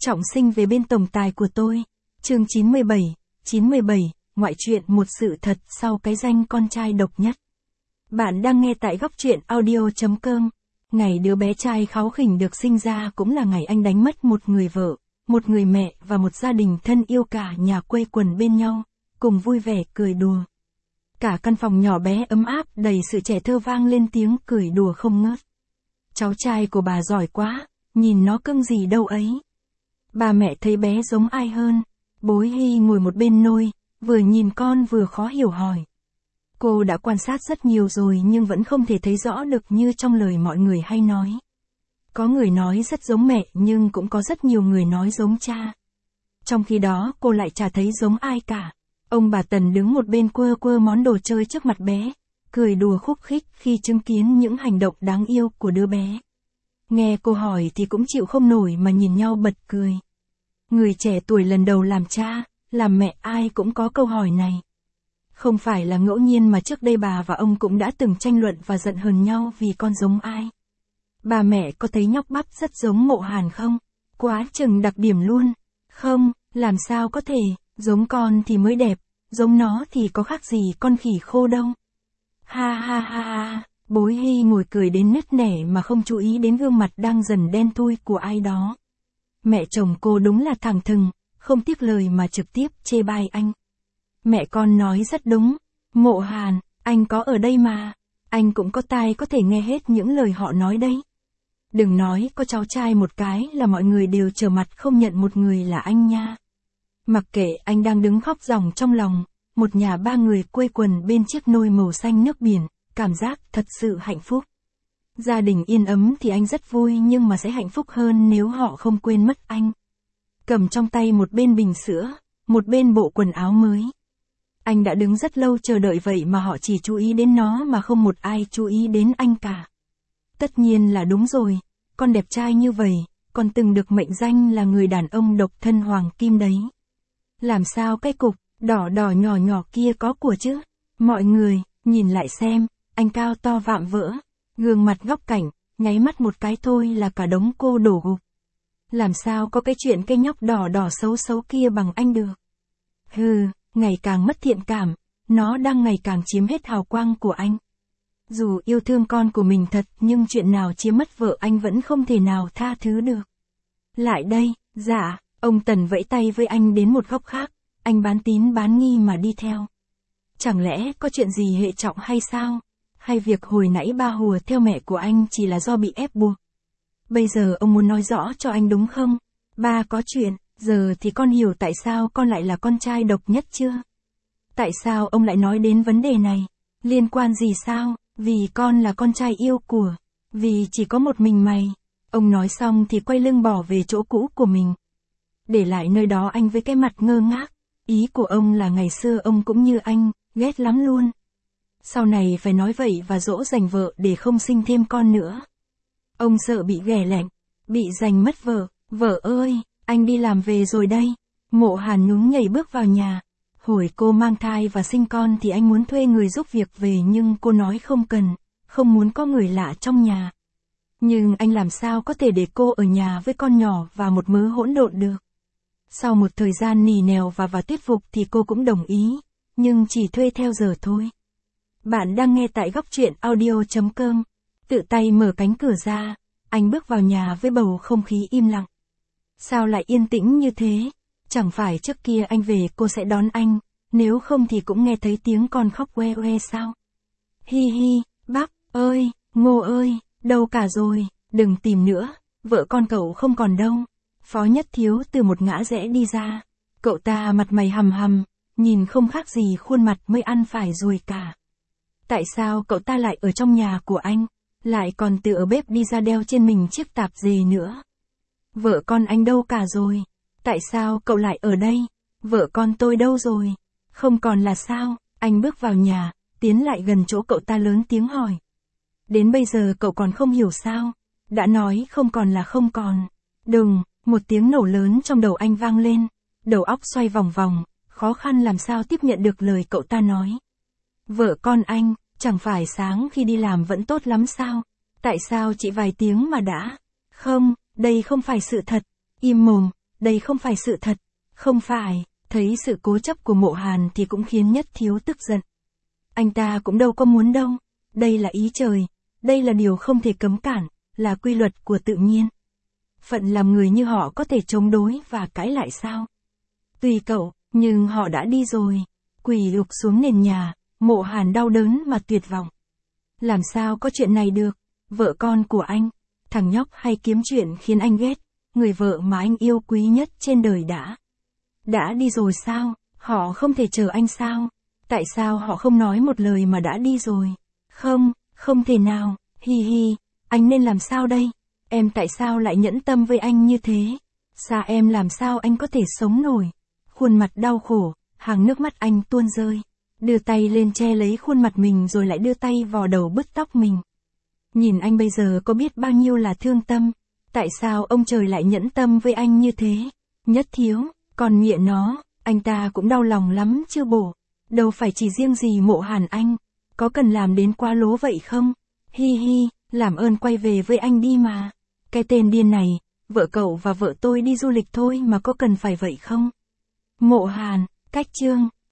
trọng sinh về bên tổng tài của tôi. Chương 97, ngoại truyện một sự thật sau cái danh con trai độc nhất. Bạn đang nghe tại góc truyện audio.com. Ngày đứa bé trai kháu khỉnh được sinh ra cũng là ngày anh đánh mất một người vợ, một người mẹ và một gia đình thân yêu, cả nhà quây quần bên nhau, cùng vui vẻ cười đùa. Cả căn phòng nhỏ bé ấm áp đầy sự trẻ thơ vang lên tiếng cười đùa không ngớt. Cháu trai của bà giỏi quá, nhìn nó cưng gì đâu ấy. Bà mẹ thấy bé giống ai hơn. Bối Hy ngồi một bên nôi, vừa nhìn con vừa khó hiểu hỏi. Cô đã quan sát rất nhiều rồi nhưng vẫn không thể thấy rõ được như trong lời mọi người hay nói. Có người nói rất giống mẹ nhưng cũng có rất nhiều người nói giống cha. Trong khi đó cô lại chả thấy giống ai cả. Ông bà Tần đứng một bên quơ quơ món đồ chơi trước mặt bé, cười đùa khúc khích khi chứng kiến những hành động đáng yêu của đứa bé. Nghe cô hỏi thì cũng chịu không nổi mà nhìn nhau bật cười. Người trẻ tuổi lần đầu làm cha, làm mẹ ai cũng có câu hỏi này. Không phải là ngẫu nhiên mà trước đây bà và ông cũng đã từng tranh luận và giận hờn nhau vì con giống ai. Bà mẹ có thấy nhóc Bắp rất giống Mộ Hàn không? Quá chừng đặc điểm luôn. Không, làm sao có thể, giống con thì mới đẹp, giống nó thì có khác gì con khỉ khô đâu. Ha ha ha ha, Bối Hy ngồi cười đến nứt nẻ mà không chú ý đến gương mặt đang dần đen thui của ai đó. Mẹ chồng cô đúng là thẳng thừng, không tiếc lời mà trực tiếp chê bai anh. Mẹ con nói rất đúng, Mộ Hàn, anh có ở đây mà, anh cũng có tai có thể nghe hết những lời họ nói đấy. Đừng nói có cháu trai một cái là mọi người đều trở mặt không nhận một người là anh nha. Mặc kệ anh đang đứng khóc ròng trong lòng, một nhà ba người quây quần bên chiếc nôi màu xanh nước biển, cảm giác thật sự hạnh phúc. Gia đình yên ấm thì anh rất vui nhưng mà sẽ hạnh phúc hơn nếu họ không quên mất anh. Cầm trong tay một bên bình sữa, một bên bộ quần áo mới. Anh đã đứng rất lâu chờ đợi vậy mà họ chỉ chú ý đến nó mà không một ai chú ý đến anh cả. Tất nhiên là đúng rồi, con đẹp trai như vậy, còn từng được mệnh danh là người đàn ông độc thân hoàng kim đấy. Làm sao cái cục đỏ đỏ nhỏ nhỏ kia có của chứ? Mọi người, nhìn lại xem, anh cao to vạm vỡ, gương mặt góc cạnh, nháy mắt một cái thôi là cả đống cô đổ gục. Làm sao có cái chuyện cây nhóc đỏ đỏ xấu xấu kia bằng anh được? Hừ, ngày càng mất thiện cảm, nó đang ngày càng chiếm hết hào quang của anh. Dù yêu thương con của mình thật nhưng chuyện nào chiếm mất vợ anh vẫn không thể nào tha thứ được. Lại đây, dạ, ông Tần vẫy tay với anh đến một góc khác, anh bán tín bán nghi mà đi theo. Chẳng lẽ có chuyện gì hệ trọng hay sao? Hay việc hồi nãy ba hùa theo mẹ của anh chỉ là do bị ép buộc? Bây giờ ông muốn nói rõ cho anh đúng không? Ba có chuyện, giờ thì con hiểu tại sao con lại là con trai độc nhất chưa? Tại sao ông lại nói đến vấn đề này? Liên quan gì sao? Vì con là con trai yêu của. Vì chỉ có một mình mày. Ông nói xong thì quay lưng bỏ về chỗ cũ của mình. Để lại nơi đó anh với cái mặt ngơ ngác. Ý của ông là ngày xưa ông cũng như anh, ghét lắm luôn. Sau này phải nói vậy và dỗ dành vợ để không sinh thêm con nữa. Ông sợ bị ghẻ lạnh, bị giành mất vợ. Vợ ơi, anh đi làm về rồi đây. Mộ Hàn nhún nhảy bước vào nhà. Hồi cô mang thai và sinh con thì anh muốn thuê người giúp việc về nhưng cô nói không cần, không muốn có người lạ trong nhà. Nhưng anh làm sao có thể để cô ở nhà với con nhỏ và một mớ hỗn độn được. Sau một thời gian nỉ nèo và thuyết phục thì cô cũng đồng ý, nhưng chỉ thuê theo giờ thôi. Bạn đang nghe tại góc truyện audio.com. Tự tay mở cánh cửa ra, anh bước vào nhà với bầu không khí im lặng. Sao lại yên tĩnh như thế? Chẳng phải trước kia anh về cô sẽ đón anh, nếu không thì cũng nghe thấy tiếng con khóc que que sao? Hi hi, bác ơi, Ngô ơi, đâu cả rồi, đừng tìm nữa, vợ con cậu không còn đâu. Phó Nhất Thiếu từ một ngã rẽ đi ra, cậu ta mặt mày hầm hầm, nhìn không khác gì khuôn mặt mới ăn phải rồi cả. Tại sao cậu ta lại ở trong nhà của anh, lại còn từ ở bếp đi ra đeo trên mình chiếc tạp dề nữa? Vợ con anh đâu cả rồi? Tại sao cậu lại ở đây? Vợ con tôi đâu rồi? Không còn là sao? Anh bước vào nhà, tiến lại gần chỗ cậu ta lớn tiếng hỏi. Đến bây giờ cậu còn không hiểu sao? Đã nói không còn là không còn. Đừng, một tiếng nổ lớn trong đầu anh vang lên. Đầu óc xoay vòng vòng, khó khăn làm sao tiếp nhận được lời cậu ta nói. Vợ con anh, chẳng phải sáng khi đi làm vẫn tốt lắm sao? Tại sao chỉ vài tiếng mà đã? Không, đây không phải sự thật. Im mồm, đây không phải sự thật. Không phải, thấy sự cố chấp của Mộ Hàn thì cũng khiến Nhất Thiếu tức giận. Anh ta cũng đâu có muốn đâu. Đây là ý trời. Đây là điều không thể cấm cản, là quy luật của tự nhiên. Phận làm người như họ có thể chống đối và cãi lại sao? Tùy cậu, nhưng họ đã đi rồi. Quỳ gục xuống nền nhà, Mộ Hàn đau đớn mà tuyệt vọng. Làm sao có chuyện này được? Vợ con của anh, thằng nhóc hay kiếm chuyện khiến anh ghét, người vợ mà anh yêu quý nhất trên đời đã đi rồi sao? Họ không thể chờ anh sao? Tại sao họ không nói một lời mà đã đi rồi? Không thể nào, hi hi, anh nên làm sao đây? Em tại sao lại nhẫn tâm với anh như thế? Xa em làm sao anh có thể sống nổi? Khuôn mặt đau khổ, hàng nước mắt anh tuôn rơi. Đưa tay lên che lấy khuôn mặt mình rồi lại đưa tay vào đầu bứt tóc mình. Nhìn anh bây giờ có biết bao nhiêu là thương tâm. Tại sao ông trời lại nhẫn tâm với anh như thế? Nhất Thiếu, còn mẹ nó, anh ta cũng đau lòng lắm chứ bộ. Đâu phải chỉ riêng gì Mộ Hàn anh. Có cần làm đến quá lố vậy không? Hi hi, làm ơn quay về với anh đi mà. Cái tên điên này, vợ cậu và vợ tôi đi du lịch thôi mà có cần phải vậy không? Mộ Hàn, cách chương.